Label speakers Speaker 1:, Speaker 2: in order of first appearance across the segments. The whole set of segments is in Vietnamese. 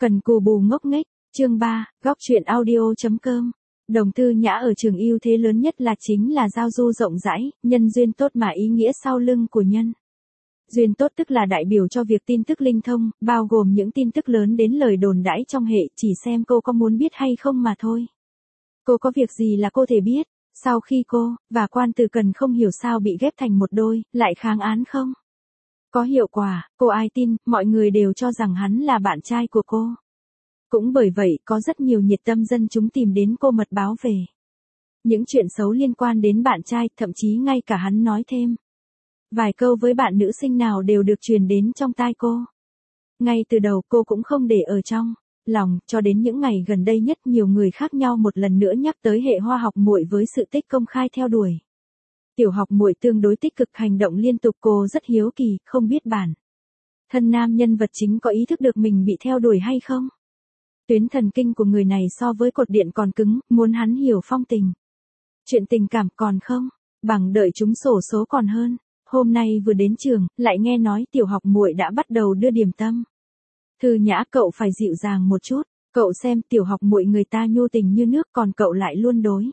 Speaker 1: Cần cù bù ngốc nghếch, chương 3, góc truyện audio.com. Đồng Thư Nhã ở trường ưu thế lớn nhất là chính là giao du rộng rãi, nhân duyên tốt mà ý nghĩa sau lưng của nhân. Duyên tốt tức là đại biểu cho việc tin tức linh thông, bao gồm những tin tức lớn đến lời đồn đãi trong hệ, chỉ xem cô có muốn biết hay không mà thôi. Cô có việc gì là cô thể biết, sau khi cô, và Quan Từ Cần không hiểu sao bị ghép thành một đôi, lại kháng án không? Có hiệu quả, cô ai tin, mọi người đều cho rằng hắn là bạn trai của cô. Cũng bởi vậy, có rất nhiều nhiệt tâm dân chúng tìm đến cô mật báo về những chuyện xấu liên quan đến bạn trai, thậm chí ngay cả hắn nói thêm vài câu với bạn nữ sinh nào đều được truyền đến trong tai cô. Ngay từ đầu cô cũng không để ở trong lòng, cho đến những ngày gần đây nhất nhiều người khác nhau một lần nữa nhắc tới hệ Hoa Học Muội với sự tích công khai theo đuổi. Tiểu Học Muội tương đối tích cực hành động liên tục, cô rất hiếu kỳ, không biết bản thân nam nhân vật chính có ý thức được mình bị theo đuổi hay không. Tuyến thần kinh của người này so với cột điện còn cứng, muốn hắn hiểu phong tình. Chuyện tình cảm còn không, bằng đợi chúng xổ số còn hơn. Hôm nay vừa đến trường, lại nghe nói Tiểu Học Muội đã bắt đầu đưa điểm tâm. Thư Nhã, cậu phải dịu dàng một chút, cậu xem Tiểu Học Muội người ta nhu tình như nước, còn cậu lại luôn đối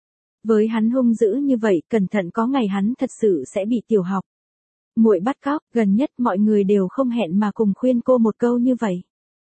Speaker 1: với hắn hung dữ như vậy, cẩn thận có ngày hắn thật sự sẽ bị Tiểu Học Muội bắt cóc. Gần nhất mọi người đều không hẹn mà cùng khuyên cô một câu như vậy.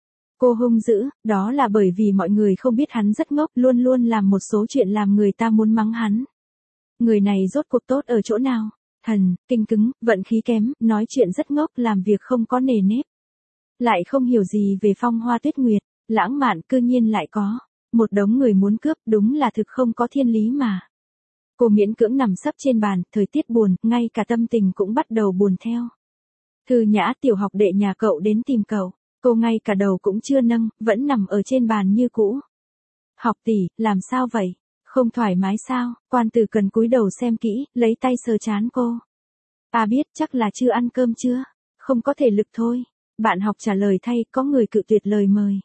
Speaker 1: Cô hung dữ, đó là bởi vì mọi người không biết hắn rất ngốc, luôn luôn làm một số chuyện làm người ta muốn mắng hắn. Người này rốt cuộc tốt ở chỗ nào? Thần kinh cứng, vận khí kém, nói chuyện rất ngốc, làm việc không có nề nếp. Lại không hiểu gì về phong hoa tuyết nguyệt, lãng mạn cư nhiên lại có một đống người muốn cướp, đúng là thực không có thiên lý mà. Cô miễn cưỡng nằm sấp trên bàn, thời tiết buồn, ngay cả tâm tình cũng bắt đầu buồn theo. Thư Nhã, Tiểu Học đệ nhà cậu đến tìm cậu. Cô ngay cả đầu cũng chưa nâng, vẫn nằm ở trên bàn như cũ. Học tỷ, làm sao vậy? Không thoải mái sao? Quan Từ Cần cúi đầu xem kỹ, lấy tay sờ trán cô. Biết, chắc là chưa ăn cơm chưa? Không có thể lực thôi. Bạn học trả lời thay, có người cự tuyệt lời mời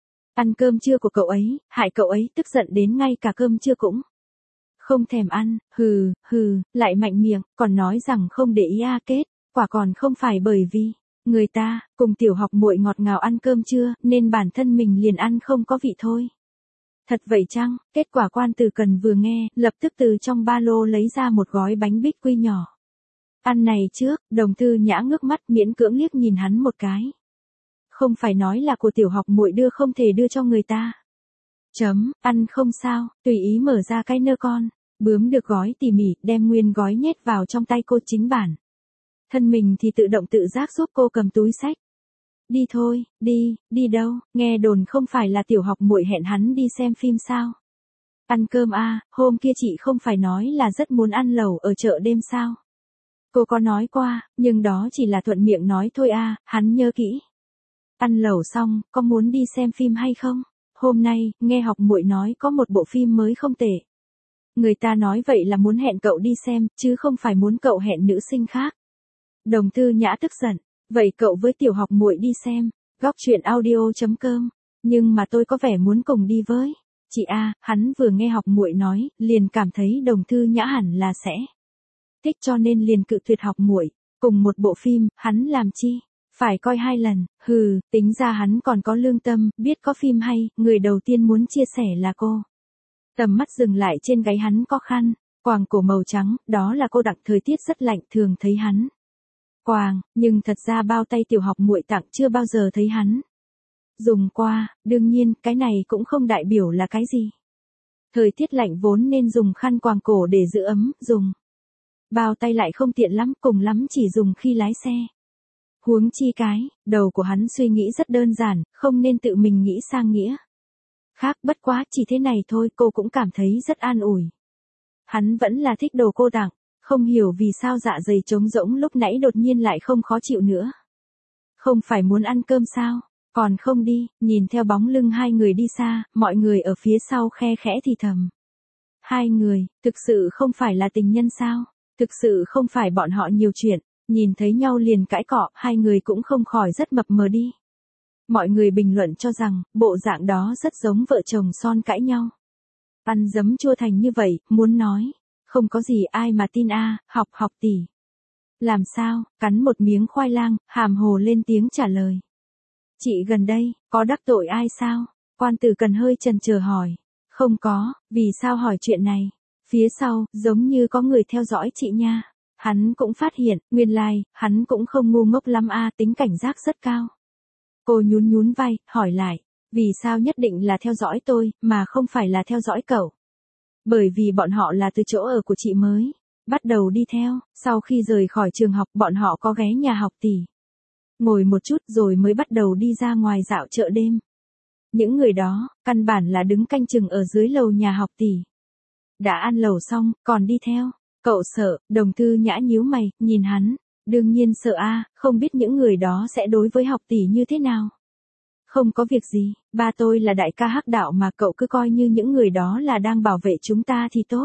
Speaker 1: ăn cơm trưa của cậu ấy, hại cậu ấy tức giận đến ngay cả cơm trưa cũng không thèm ăn. Lại mạnh miệng, còn nói rằng không để ý kết quả còn không phải bởi vì người ta cùng Tiểu Học Muội ngọt ngào ăn cơm trưa, nên bản thân mình liền ăn không có vị thôi. Thật vậy chăng? Kết quả Quan Từ Cần vừa nghe, lập tức từ trong ba lô lấy ra một gói bánh bích quy nhỏ. Ăn này trước. Đồng Thư Nhã ngước mắt, miễn cưỡng liếc nhìn hắn một cái. Không phải nói là của Tiểu Học Muội đưa, không thể đưa cho người ta. Ăn không sao, tùy ý mở ra cái nơ con, bướm được gói tỉ mỉ, đem nguyên gói nhét vào trong tay cô. Chính bản thân mình thì tự động tự giác giúp cô cầm túi xách. Đi thôi, đi đâu? Nghe đồn không phải là Tiểu Học Muội hẹn hắn đi xem phim sao? Ăn cơm hôm kia chị không phải nói là rất muốn ăn lẩu ở chợ đêm sao? Cô có nói qua, nhưng đó chỉ là thuận miệng nói thôi hắn nhớ kỹ. Ăn lẩu xong, có muốn đi xem phim hay không? Hôm nay, nghe Học Muội nói có một bộ phim mới không tệ. Người ta nói vậy là muốn hẹn cậu đi xem, chứ không phải muốn cậu hẹn nữ sinh khác. Đồng Thư Nhã tức giận, vậy cậu với Tiểu Học Muội đi xem, góc truyện audio.com, nhưng mà tôi có vẻ muốn cùng đi với chị hắn vừa nghe Học Muội nói, liền cảm thấy Đồng Thư Nhã hẳn là sẽ thích, cho nên liền cự tuyệt Học Muội. Cùng một bộ phim, hắn làm chi phải coi 2 lần. Tính ra hắn còn có lương tâm, biết có phim hay, người đầu tiên muốn chia sẻ là cô. Tầm mắt dừng lại trên gáy hắn có khăn quàng cổ màu trắng, đó là cô đặc, thời tiết rất lạnh, thường thấy hắn quàng, nhưng thật ra bao tay Tiểu Học Muội tặng chưa bao giờ thấy hắn dùng qua. Đương nhiên, cái này cũng không đại biểu là cái gì. Thời tiết lạnh vốn nên dùng khăn quàng cổ để giữ ấm, dùng bao tay lại không tiện lắm, cùng lắm chỉ dùng khi lái xe. Huống chi đầu của hắn suy nghĩ rất đơn giản, không nên tự mình nghĩ sang nghĩa khác, bất quá chỉ thế này thôi cô cũng cảm thấy rất an ủi. Hắn vẫn là thích đồ cô tặng, không hiểu vì sao dạ dày trống rỗng lúc nãy đột nhiên lại không khó chịu nữa. Không phải muốn ăn cơm sao? Còn không đi. Nhìn theo bóng lưng hai người đi xa, mọi người ở phía sau khe khẽ thì thầm. Hai người, thực sự không phải là tình nhân sao? Thực sự không phải bọn họ nhiều chuyện, nhìn thấy nhau liền cãi cọ, hai người cũng không khỏi rất mập mờ đi. Mọi người bình luận cho rằng, bộ dạng đó rất giống vợ chồng son cãi nhau. Ăn giấm chua thành như vậy, muốn nói, không có gì ai mà tin học tỷ. Làm sao? Cắn một miếng khoai lang, hàm hồ lên tiếng trả lời. Chị gần đây, Có đắc tội ai sao? Quan Tử Cần hơi chần chờ hỏi. Không có, vì sao hỏi chuyện này? Phía sau, giống như có người theo dõi chị nha. Hắn cũng phát hiện, nguyên lai, hắn cũng không ngu ngốc lắm tính cảnh giác rất cao. Cô nhún nhún vai, hỏi lại, vì sao nhất định là theo dõi tôi, mà không phải là theo dõi cậu? Bởi vì bọn họ là từ chỗ ở của chị mới bắt đầu đi theo, sau khi rời khỏi trường học bọn họ có ghé nhà học tỷ. Ngồi một chút rồi mới bắt đầu đi ra ngoài dạo chợ đêm. Những người đó, căn bản là đứng canh chừng ở dưới lầu nhà học tỷ. Đã ăn lẩu xong, còn đi theo. Cậu sợ? Đồng Thư Nhã nhíu mày, nhìn hắn. Đương nhiên sợ không biết những người đó sẽ đối với học tỷ như thế nào. Không có việc gì, ba tôi là đại ca hắc đạo mà cậu cứ coi như những người đó là đang bảo vệ chúng ta thì tốt.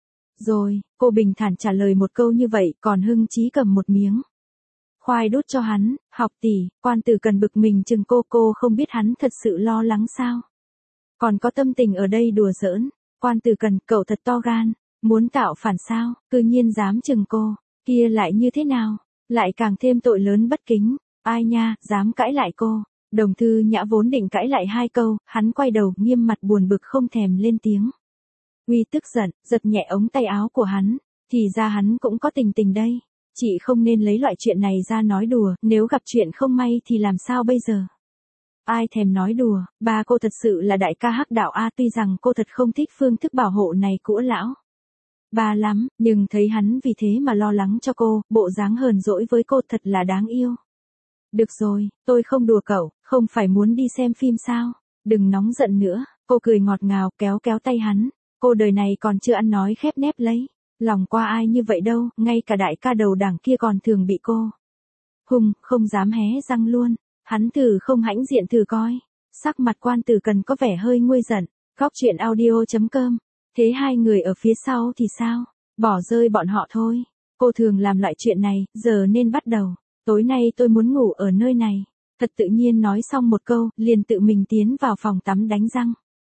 Speaker 1: Rồi, cô bình thản trả lời một câu như vậy, còn hưng chí cầm một miếng khoai đút cho hắn. Học tỷ, Quan Tử Cần bực mình chừng cô không biết hắn thật sự lo lắng sao. Còn có tâm tình ở đây đùa giỡn. Quan Tử Cần, cậu thật to gan, muốn tạo phản sao, cư nhiên dám chừng cô, kia lại như thế nào, lại càng thêm tội lớn bất kính. Ai nha, dám cãi lại cô. Đồng Thư Nhã vốn định cãi lại 2 câu, hắn quay đầu, nghiêm mặt buồn bực không thèm lên tiếng. Uy tức giận, giật nhẹ ống tay áo của hắn, thì ra hắn cũng có tình đây. Chị không nên lấy loại chuyện này ra nói đùa, nếu gặp chuyện không may thì làm sao bây giờ? Ai thèm nói đùa, ba cô thật sự là đại ca hắc đạo tuy rằng cô thật không thích phương thức bảo hộ này của lão ba lắm, nhưng thấy hắn vì thế mà lo lắng cho cô, bộ dáng hờn dỗi với cô thật là đáng yêu. Được rồi, tôi không đùa cậu, không phải muốn đi xem phim sao? Đừng nóng giận nữa, cô cười ngọt ngào kéo tay hắn. Cô đời này còn chưa ăn nói khép nép lấy lòng qua ai như vậy đâu, ngay cả đại ca đầu đảng kia còn thường bị cô không dám hé răng luôn. Hắn thử không hãnh diện thử coi. Sắc mặt Quan Tử Cần có vẻ hơi nguôi giận. Góc chuyện audio.com. Thế 2 người ở phía sau thì sao? Bỏ rơi bọn họ thôi. Cô thường làm loại chuyện này, giờ nên bắt đầu. Tối nay tôi muốn ngủ ở nơi này. Thật tự nhiên nói xong một câu, liền tự mình tiến vào phòng tắm đánh răng.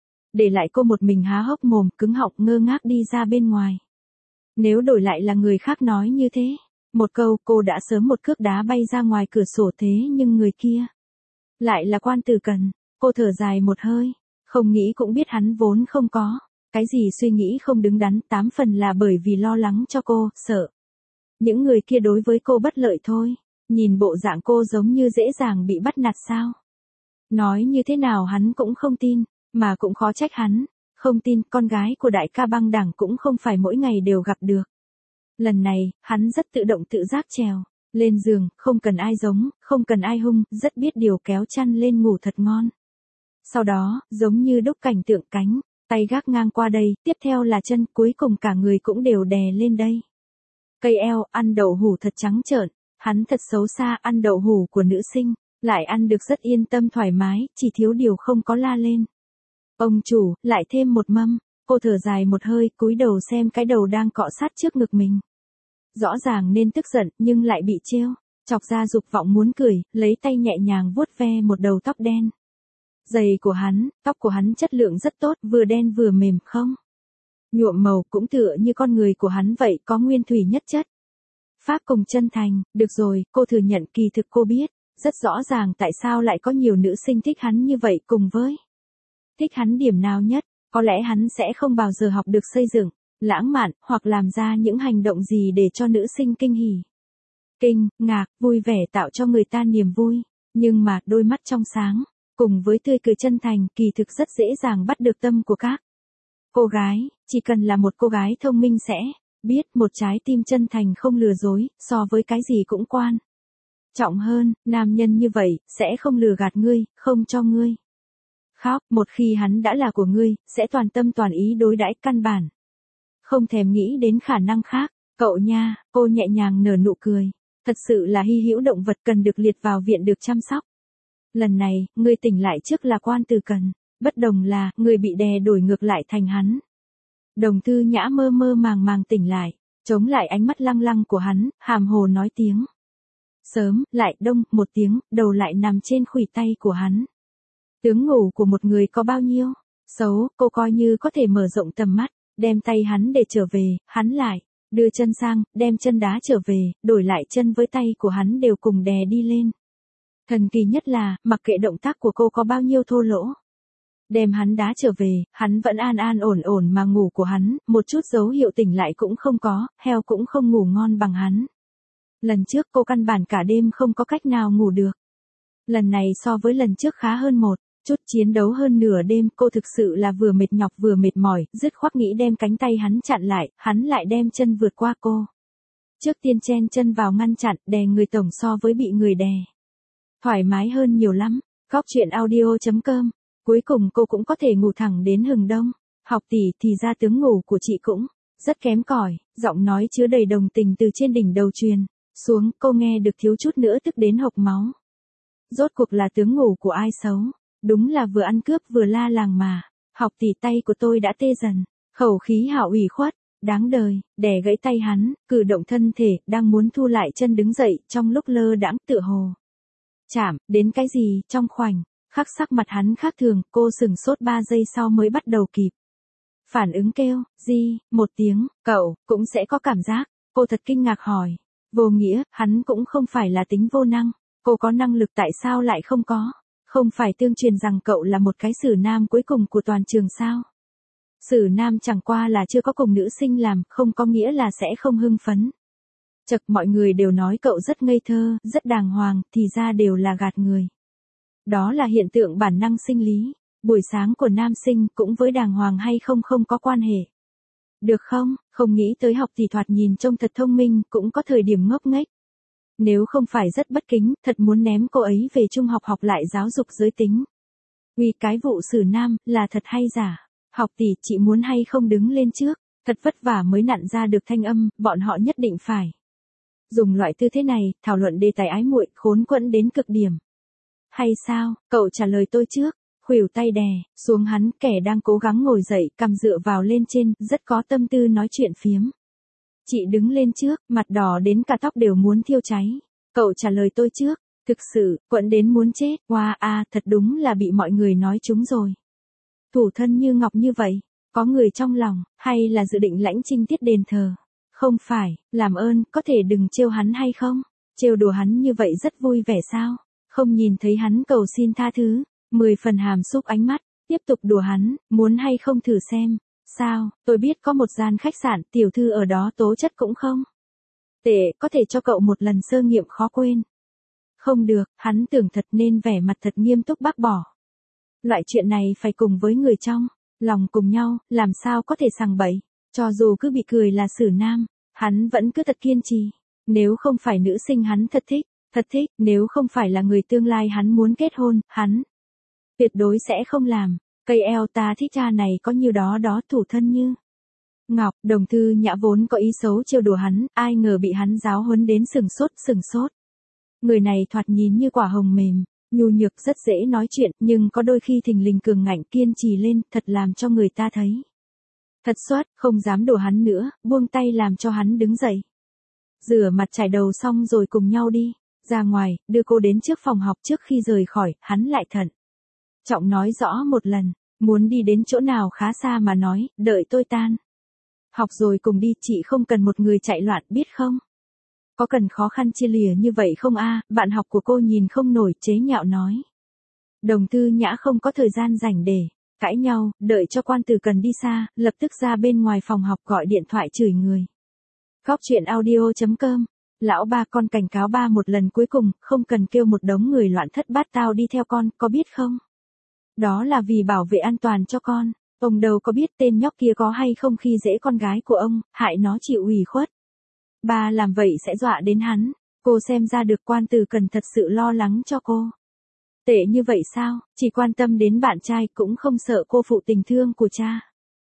Speaker 1: Để lại cô một mình há hốc mồm, cứng họng ngơ ngác đi ra bên ngoài. Nếu đổi lại là người khác nói như thế, một câu cô đã sớm một cước đá bay ra ngoài cửa sổ, thế nhưng người kia lại là Quan Tử Cần. Cô thở dài một hơi, không nghĩ cũng biết hắn vốn không có cái gì suy nghĩ không đứng đắn, 8 phần là bởi vì lo lắng cho cô, sợ những người kia đối với cô bất lợi thôi. Nhìn bộ dạng cô giống như dễ dàng bị bắt nạt sao. Nói như thế nào hắn cũng không tin, mà cũng khó trách hắn không tin, con gái của đại ca băng đảng cũng không phải mỗi ngày đều gặp được. Lần này, hắn rất tự động tự giác trèo lên giường, không cần ai giống, không cần ai hung, rất biết điều kéo chăn lên ngủ thật ngon. Sau đó, giống như đúc cảnh tượng cánh, tay gác ngang qua đây, tiếp theo là chân, cuối cùng cả người cũng đều đè lên đây. Cây eo, ăn đậu hủ thật trắng trợn, hắn thật xấu xa, ăn đậu hủ của nữ sinh, lại ăn được rất yên tâm thoải mái, chỉ thiếu điều không có la lên. Ông chủ, lại thêm một mâm. Cô thở dài một hơi, cúi đầu xem cái đầu đang cọ sát trước ngực mình. Rõ ràng nên tức giận, nhưng lại bị trêu chọc ra dục vọng muốn cười, lấy tay nhẹ nhàng vuốt ve một đầu tóc đen. Giày của hắn, tóc của hắn chất lượng rất tốt, vừa đen vừa mềm không nhuộm màu, cũng tựa như con người của hắn vậy, có nguyên thủy nhất chất. Phác cùng chân thành. Được rồi, cô thừa nhận kỳ thực cô biết rất rõ ràng tại sao lại có nhiều nữ sinh thích hắn như vậy, cùng với thích hắn điểm nào nhất. Có lẽ hắn sẽ không bao giờ học được xây dựng lãng mạn, hoặc làm ra những hành động gì để cho nữ sinh kinh hỉ, kinh ngạc, vui vẻ, tạo cho người ta niềm vui. Nhưng mà, đôi mắt trong sáng, cùng với tươi cười chân thành, kỳ thực rất dễ dàng bắt được tâm của các cô gái. Chỉ cần là một cô gái thông minh sẽ biết một trái tim chân thành không lừa dối, so với cái gì cũng quan trọng hơn. Nam nhân như vậy, sẽ không lừa gạt ngươi, không cho ngươi khóc. Một khi hắn đã là của ngươi, sẽ toàn tâm toàn ý đối đãi, căn bản không thèm nghĩ đến khả năng khác. Cậu nha, cô nhẹ nhàng nở nụ cười. Thật sự là hy hữu động vật cần được liệt vào viện được chăm sóc. Lần này, ngươi tỉnh lại trước là Quan Tử Cần. Bất đồng là, ngươi bị đè đổi ngược lại thành hắn. Đồng Thư Nhã mơ mơ màng tỉnh lại, chống lại ánh mắt lăng lăng của hắn, hàm hồ nói tiếng sớm, lại đông, một tiếng, đầu lại nằm trên khuỷu tay của hắn. Tướng ngủ của một người có bao nhiêu xấu, cô coi như có thể mở rộng tầm mắt, đem tay hắn để trở về, hắn lại đưa chân sang, đem chân đá trở về, đổi lại chân với tay của hắn đều cùng đè đi lên. Thần kỳ nhất là, mặc kệ động tác của cô có bao nhiêu thô lỗ. Đem hắn đá trở về, hắn vẫn an an ổn ổn mà ngủ của hắn, một chút dấu hiệu tỉnh lại cũng không có, heo cũng không ngủ ngon bằng hắn. Lần trước cô căn bản cả đêm không có cách nào ngủ được. Lần này so với lần trước khá hơn một chút, chiến đấu hơn nửa đêm, cô thực sự là vừa mệt nhọc vừa mệt mỏi, dứt khoát nghĩ đem cánh tay hắn chặn lại, hắn lại đem chân vượt qua cô. Trước tiên chen chân vào ngăn chặn, đè người tổng so với bị người đè. Thoải mái hơn nhiều lắm. Góc chuyện audio.com. Cuối cùng cô cũng có thể ngủ thẳng đến hừng đông. Học tỷ thì ra tướng ngủ của chị cũng rất kém cỏi, giọng nói chứa đầy đồng tình từ trên đỉnh đầu truyền xuống, cô nghe được thiếu chút nữa tức đến hộc máu. Rốt cuộc là tướng ngủ của ai xấu, đúng là vừa ăn cướp vừa la làng mà. Học tỷ tay của tôi đã tê dần, khẩu khí hạo ủy khuất, đáng đời, đè gãy tay hắn, cử động thân thể, đang muốn thu lại chân đứng dậy, trong lúc lơ đãng tựa hồ. Chạm, đến cái gì, trong khoảnh khắc sắc mặt hắn khác thường, cô sửng sốt 3 giây sau mới bắt đầu kịp. Phản ứng kêu, gì, một tiếng, cậu, cũng sẽ có cảm giác, cô thật kinh ngạc hỏi. Vô nghĩa, hắn cũng không phải là tính vô năng, cô có năng lực tại sao lại không có, không phải tương truyền rằng cậu là một cái sử nam cuối cùng của toàn trường sao. Sử nam chẳng qua là chưa có cùng nữ sinh làm, không có nghĩa là sẽ không hưng phấn. Chật, mọi người đều nói cậu rất ngây thơ, rất đàng hoàng, thì ra đều là gạt người. Đó là hiện tượng bản năng sinh lý, buổi sáng của nam sinh cũng với đàng hoàng hay không không có quan hệ. Được không, không nghĩ tới học thì thoạt nhìn trông thật thông minh, cũng có thời điểm ngốc nghếch. Nếu không phải rất bất kính, thật muốn ném cô ấy về trung học học lại giáo dục giới tính. Vì cái vụ sử nam, là thật hay giả? Học tỷ, chị muốn hay không đứng lên trước, thật vất vả mới nặn ra được thanh âm, bọn họ nhất định phải dùng loại tư thế này, thảo luận đề tài ái muội, khốn quẫn đến cực điểm. Hay sao, cậu trả lời tôi trước, khuỷu tay đè xuống hắn, kẻ đang cố gắng ngồi dậy, cằm dựa vào lên trên, rất có tâm tư nói chuyện phiếm. Chị đứng lên trước, mặt đỏ đến cả tóc đều muốn thiêu cháy. Cậu trả lời tôi trước, thực sự, quẫn đến muốn chết, wow thật đúng là bị mọi người nói trúng rồi. Thủ thân như ngọc như vậy, có người trong lòng, hay là dự định lãnh trinh tiết đền thờ? Không phải, làm ơn, có thể đừng trêu hắn hay không? Trêu đùa hắn như vậy rất vui vẻ sao? Không nhìn thấy hắn cầu xin tha thứ, 10 phần hàm xúc ánh mắt, tiếp tục đùa hắn, muốn hay không thử xem. Sao, tôi biết có một gian khách sạn, tiểu thư ở đó tố chất cũng không tệ, có thể cho cậu một lần sơ nghiệm khó quên. Không được, hắn tưởng thật nên vẻ mặt thật nghiêm túc bác bỏ. Loại chuyện này phải cùng với người trong lòng cùng nhau, làm sao có thể sằng bậy. Cho dù cứ bị cười là sử nam, hắn vẫn cứ thật kiên trì. Nếu không phải nữ sinh hắn thật thích, nếu không phải là người tương lai hắn muốn kết hôn, hắn tuyệt đối sẽ không làm. Cây eo ta thích cha này có nhiều đó thủ thân như ngọc. Đồng Thư Nhã vốn có ý xấu trêu đùa hắn, ai ngờ bị hắn giáo huấn đến sừng sốt. Người này thoạt nhìn như quả hồng mềm, nhu nhược, rất dễ nói chuyện, nhưng có đôi khi thình lình cường ngạnh kiên trì lên, thật làm cho người ta thấy thật xoát, không dám đùa hắn nữa, buông tay làm cho hắn đứng dậy. Rửa mặt chải đầu xong rồi cùng nhau đi ra ngoài, đưa cô đến trước phòng học. Trước khi rời khỏi, hắn lại thận trọng nói rõ một lần, muốn đi đến chỗ nào khá xa mà nói, đợi tôi tan học rồi cùng đi, chị không cần một người chạy loạn biết không? Có cần khó khăn chia lìa như vậy không a? Bạn học của cô nhìn không nổi, chế nhạo nói. Đồng Thư Nhã không có thời gian rảnh để cãi nhau, đợi cho Quan Từ Cần đi xa, lập tức ra bên ngoài phòng học gọi điện thoại chửi người. Góc chuyện audio.com. Lão ba, con cảnh cáo ba một lần cuối cùng, không cần kêu một đống người loạn thất bát tao đi theo con, có biết không? Đó là vì bảo vệ an toàn cho con. Ông đâu có biết tên nhóc kia có hay không khi dễ con gái của ông, hại nó chịu ủy khuất. Ba làm vậy sẽ dọa đến hắn. Cô xem ra được Quan Từ Cần thật sự lo lắng cho cô. Tệ như vậy sao, chỉ quan tâm đến bạn trai cũng không sợ cô phụ tình thương của cha.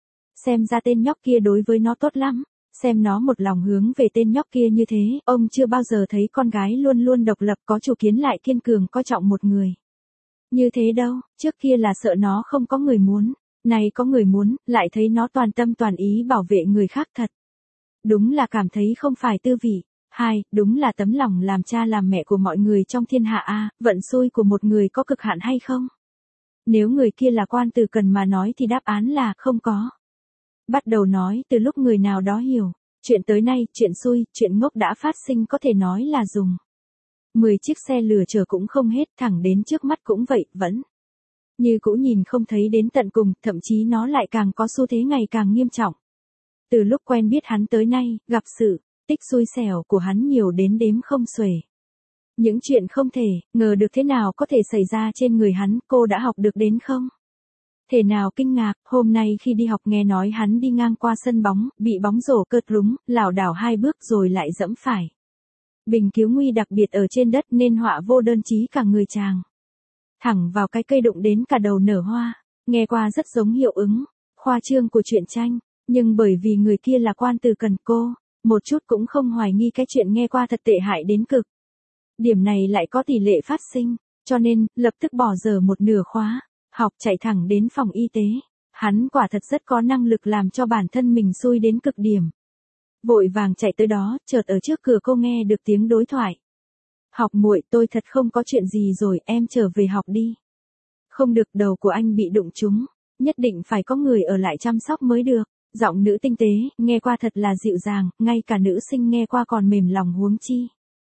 Speaker 1: Xem ra tên nhóc kia đối với nó tốt lắm. Xem nó một lòng hướng về tên nhóc kia như thế, ông chưa bao giờ thấy con gái luôn luôn độc lập có chủ kiến lại kiên cường coi trọng một người. Như thế đâu, trước kia là sợ nó không có người muốn, nay có người muốn, lại thấy nó toàn tâm toàn ý bảo vệ người khác thật. Đúng là cảm thấy không phải tư vị. Đúng là tấm lòng làm cha làm mẹ của mọi người trong thiên hạ a, vận xui của một người có cực hạn hay không? Nếu người kia là Quan Từ Cần mà nói thì đáp án là không có. Bắt đầu nói từ lúc người nào đó hiểu, chuyện tới nay, chuyện xui, chuyện ngốc đã phát sinh có thể nói là dùng 10 chiếc xe lừa chở cũng không hết, thẳng đến trước mắt cũng vậy, vẫn như cũ nhìn không thấy đến tận cùng, thậm chí nó lại càng có xu thế ngày càng nghiêm trọng. Từ lúc quen biết hắn tới nay, gặp sự tích xui xẻo của hắn nhiều đến đếm không xuể. Những chuyện không thể ngờ được thế nào có thể xảy ra trên người hắn, cô đã học được đến không? Thể nào kinh ngạc, hôm nay khi đi học nghe nói hắn đi ngang qua sân bóng, bị bóng rổ cợt rúng, lảo đảo 2 bước rồi lại giẫm phải bình cứu nguy đặc biệt ở trên đất nên họa vô đơn chí cả người chàng. Thẳng vào cái cây đụng đến cả đầu nở hoa, nghe qua rất giống hiệu ứng khoa trương của truyện tranh, nhưng bởi vì người kia là Quan Từ Cần, cô một chút cũng không hoài nghi cái chuyện nghe qua thật tệ hại đến cực. Điểm này lại có tỷ lệ phát sinh, cho nên lập tức bỏ dở một nửa khóa học chạy thẳng đến phòng y tế. Hắn quả thật rất có năng lực làm cho bản thân mình xui đến cực điểm. Vội vàng chạy tới đó, chợt ở trước cửa cô nghe được tiếng đối thoại. Học muội, tôi thật không có chuyện gì rồi, em trở về học đi. Không được, đầu của anh bị đụng trúng, nhất định phải có người ở lại chăm sóc mới được. Giọng nữ tinh tế, nghe qua thật là dịu dàng, ngay cả nữ sinh nghe qua còn mềm lòng huống chi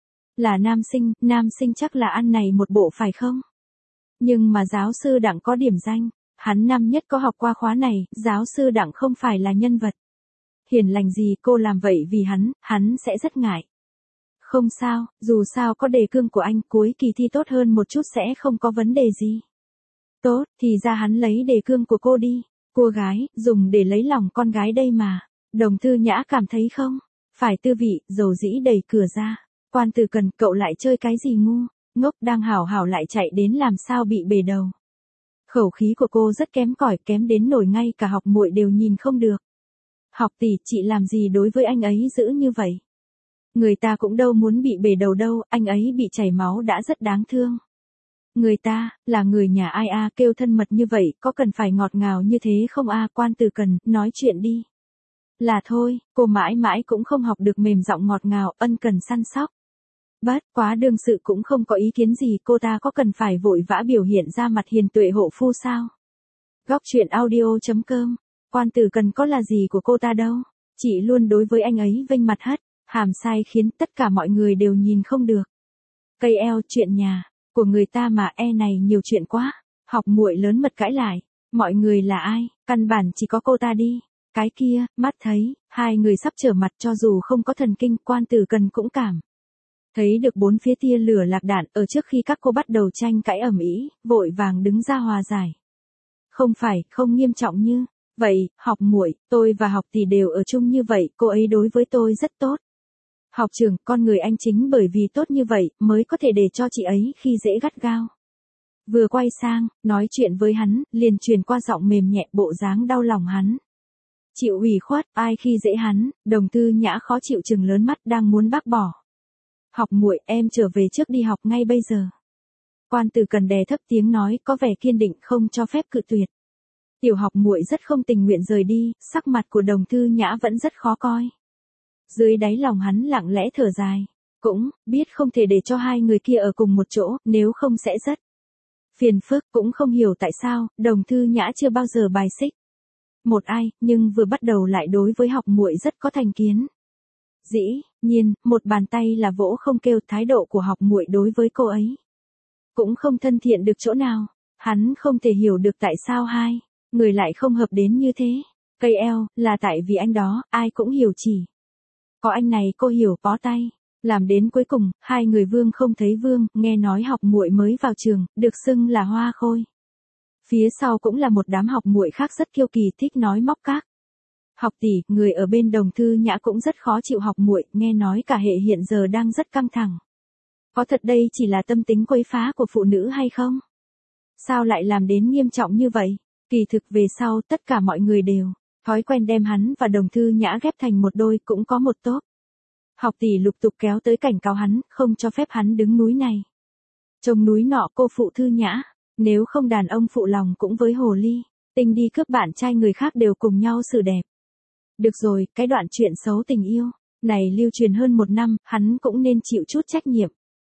Speaker 1: là nam sinh chắc là ăn này một bộ phải không? Nhưng mà giáo sư Đặng có điểm danh, hắn năm nhất có học qua khóa này, giáo sư Đặng không phải là nhân vật hiền lành gì, cô làm vậy vì hắn sẽ rất ngại. Không sao, dù sao có đề cương của anh, cuối kỳ thi tốt hơn một chút sẽ không có vấn đề gì. Tốt, thì ra hắn lấy đề cương của cô đi, cô gái, dùng để lấy lòng con gái đây mà. Đồng Thư Nhã cảm thấy không? Phải tư vị, dầu dĩ đẩy cửa ra. Quan Từ Cần, cậu lại chơi cái gì ngu, ngốc, đang hảo hảo lại chạy đến làm sao bị bể đầu. Khẩu khí của cô rất kém cỏi, kém đến nổi ngay cả học muội đều nhìn không được. Học tỷ, chị làm gì đối với anh ấy dữ như vậy? Người ta cũng đâu muốn bị bể đầu đâu, anh ấy bị chảy máu đã rất đáng thương. Người ta, là người nhà ai a, kêu thân mật như vậy, có cần phải ngọt ngào như thế không a? Quan Từ Cần, nói chuyện đi. Là thôi, cô mãi mãi cũng không học được mềm giọng ngọt ngào, ân cần săn sóc. Bất quá đương sự cũng không có ý kiến gì, cô ta có cần phải vội vã biểu hiện ra mặt hiền tuệ hộ phu sao? Góc truyện audio.com, Quan Từ Cần có là gì của cô ta đâu, chị luôn đối với anh ấy vênh mặt hất, hàm sai khiến tất cả mọi người đều nhìn không được. Cây eo, chuyện nhà của người ta mà này nhiều chuyện quá. Học muội lớn mật cãi lại, mọi người là ai, căn bản chỉ có cô ta đi. Cái kia, mắt thấy hai người sắp trở mặt, cho dù không có thần kinh, Quan Từ Cần cũng cảm thấy được bốn phía tia lửa lạc đạn. Ở trước khi các cô bắt đầu tranh cãi ầm ĩ, vội vàng đứng ra hòa giải. Không phải, không nghiêm trọng như vậy, học muội, tôi và học tỷ đều ở chung như vậy, cô ấy đối với tôi rất tốt. Học trưởng, con người anh chính bởi vì tốt như vậy, mới có thể để cho chị ấy khi dễ gắt gao. Vừa quay sang, nói chuyện với hắn, liền truyền qua giọng mềm nhẹ, bộ dáng đau lòng hắn. Chịu ủy khuất, ai khi dễ hắn, Đồng Thư Nhã khó chịu trừng lớn mắt, đang muốn bác bỏ. Học muội, em trở về trước đi học ngay bây giờ. Quan Từ Cần đè thấp tiếng nói, có vẻ kiên định, không cho phép cự tuyệt. Tiểu học muội rất không tình nguyện rời đi, sắc mặt của Đồng Thư Nhã vẫn rất khó coi. Dưới đáy lòng hắn lặng lẽ thở dài, cũng biết không thể để cho hai người kia ở cùng một chỗ, nếu không sẽ rất phiền phức. Cũng không hiểu tại sao Đồng Thư Nhã chưa bao giờ bài xích một ai, nhưng vừa bắt đầu lại đối với học muội rất có thành kiến. Dĩ nhiên, một bàn tay là vỗ không kêu, thái độ của học muội đối với cô ấy cũng không thân thiện được chỗ nào. Hắn không thể hiểu được tại sao hai người lại không hợp đến như thế. Cây eo, là tại vì anh đó, ai cũng hiểu, chỉ có anh này cô hiểu, bó tay. Làm đến cuối cùng, hai người vương không thấy vương, nghe nói học muội mới vào trường, được xưng là hoa khôi. Phía sau cũng là một đám học muội khác rất kiêu kỳ, thích nói móc các. Học tỷ, người ở bên Đồng Thư Nhã cũng rất khó chịu học muội, nghe nói cả hệ hiện giờ đang rất căng thẳng. Có thật đây chỉ là tâm tính quấy phá của phụ nữ hay không? Sao lại làm đến nghiêm trọng như vậy? Kỳ thực về sau tất cả mọi người đều thói quen đem hắn và Đồng Thư Nhã ghép thành một đôi, cũng có một tốp học tỷ lục tục kéo tới cảnh cáo hắn, không cho phép hắn đứng núi này trông núi nọ, cô phụ Thư Nhã, nếu không đàn ông phụ lòng cũng với hồ ly tinh đi cướp bạn trai người khác đều cùng nhau xử đẹp. Được rồi, cái đoạn chuyện xấu tình yêu này lưu truyền hơn 1 năm, hắn cũng nên chịu chút trách nhiệm.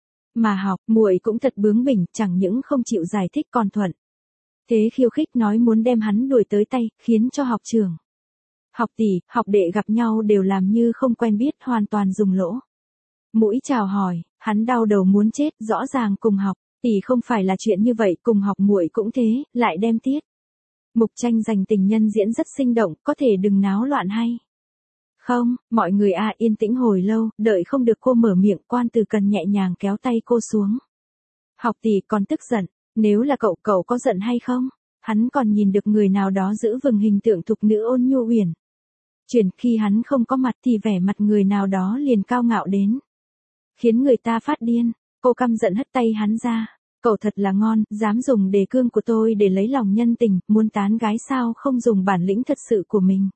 Speaker 1: Mà học muội cũng thật bướng bỉnh, chẳng những không chịu giải thích còn thuận thế khiêu khích, nói muốn đem hắn đuổi tới tay, khiến cho học trưởng, học tỷ, học đệ gặp nhau đều làm như không quen biết, hoàn toàn dùng lỗ Mũi chào hỏi, hắn đau đầu muốn chết, rõ ràng cùng học, tỷ không phải là chuyện như vậy, cùng học muội cũng thế, lại đem tiết. Mục tranh giành tình nhân diễn rất sinh động, có thể đừng náo loạn hay. Không, mọi người yên tĩnh hồi lâu, đợi không được cô mở miệng, Quan Từ Cần nhẹ nhàng kéo tay cô xuống. Học tỷ còn tức giận, nếu là cậu có giận hay không? Hắn còn nhìn được người nào đó giữ vững hình tượng thục nữ ôn nhu uyển. Chuyển khi hắn không có mặt thì vẻ mặt người nào đó liền cao ngạo đến. Khiến người ta phát điên, cô căm giận hất tay hắn ra. Cậu thật là ngon, dám dùng đề cương của tôi để lấy lòng nhân tình, muốn tán gái sao không dùng bản lĩnh thật sự của mình.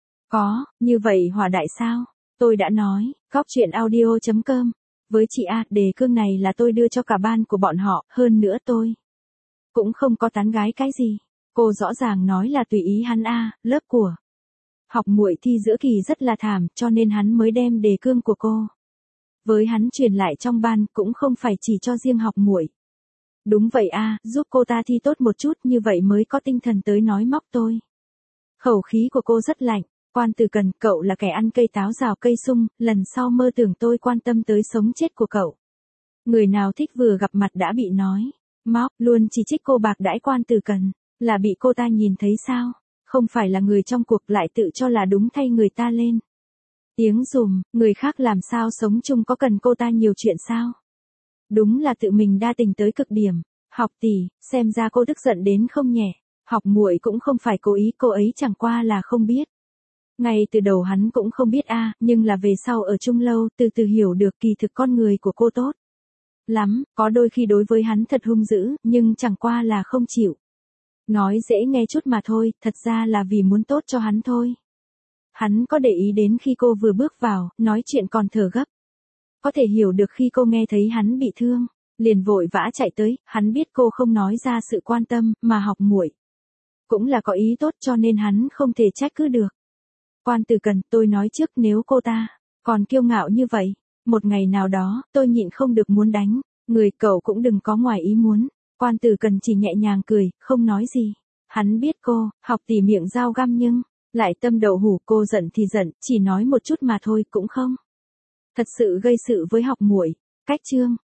Speaker 1: Có, như vậy hỏa đại sao? Tôi đã nói, góc chuyện audio.com. Với chị đề cương này là tôi đưa cho cả ban của bọn họ, hơn nữa tôi cũng không có tán gái cái gì. Cô rõ ràng nói là tùy ý hắn lớp của học muội thi giữa kỳ rất là thảm, cho nên hắn mới đem đề cương của cô với hắn truyền lại trong ban, cũng không phải chỉ cho riêng học muội. Đúng vậy giúp cô ta thi tốt một chút, như vậy mới có tinh thần tới nói móc tôi. Khẩu khí của cô rất lạnh. Quan Từ Cần, cậu là kẻ ăn cây táo rào cây sung, lần sau mơ tưởng tôi quan tâm tới sống chết của cậu. Người nào thích vừa gặp mặt đã bị nói móc, luôn chỉ trích cô bạc đãi Quan Từ Cần, là bị cô ta nhìn thấy sao? Không phải là người trong cuộc lại tự cho là đúng thay người ta lên tiếng dùm, người khác làm sao sống chung, có cần cô ta nhiều chuyện sao? Đúng là tự mình đa tình tới cực điểm. Học tỷ, xem ra cô tức giận đến không nhẹ. Học muội cũng không phải cố ý, cô ấy chẳng qua là không biết. Ngay từ đầu hắn cũng không biết nhưng là về sau ở chung lâu, từ từ hiểu được kỳ thực con người của cô tốt lắm, có đôi khi đối với hắn thật hung dữ, nhưng chẳng qua là không chịu. Nói dễ nghe chút mà thôi, thật ra là vì muốn tốt cho hắn thôi. Hắn có để ý đến khi cô vừa bước vào, nói chuyện còn thở gấp. Có thể hiểu được khi cô nghe thấy hắn bị thương, liền vội vã chạy tới, hắn biết cô không nói ra sự quan tâm, mà học muội cũng là có ý tốt, cho nên hắn không thể trách cứ được. Quan Từ Cần, tôi nói trước, nếu cô ta còn kiêu ngạo như vậy, một ngày nào đó, tôi nhịn không được muốn đánh. Người cậu cũng đừng có ngoài ý muốn. Quan Từ Cần chỉ nhẹ nhàng cười, không nói gì. Hắn biết cô, học tỷ miệng dao găm nhưng lại tâm đậu hủ, cô giận thì giận, chỉ nói một chút mà thôi, cũng không thật sự gây sự với học muội. Cách chương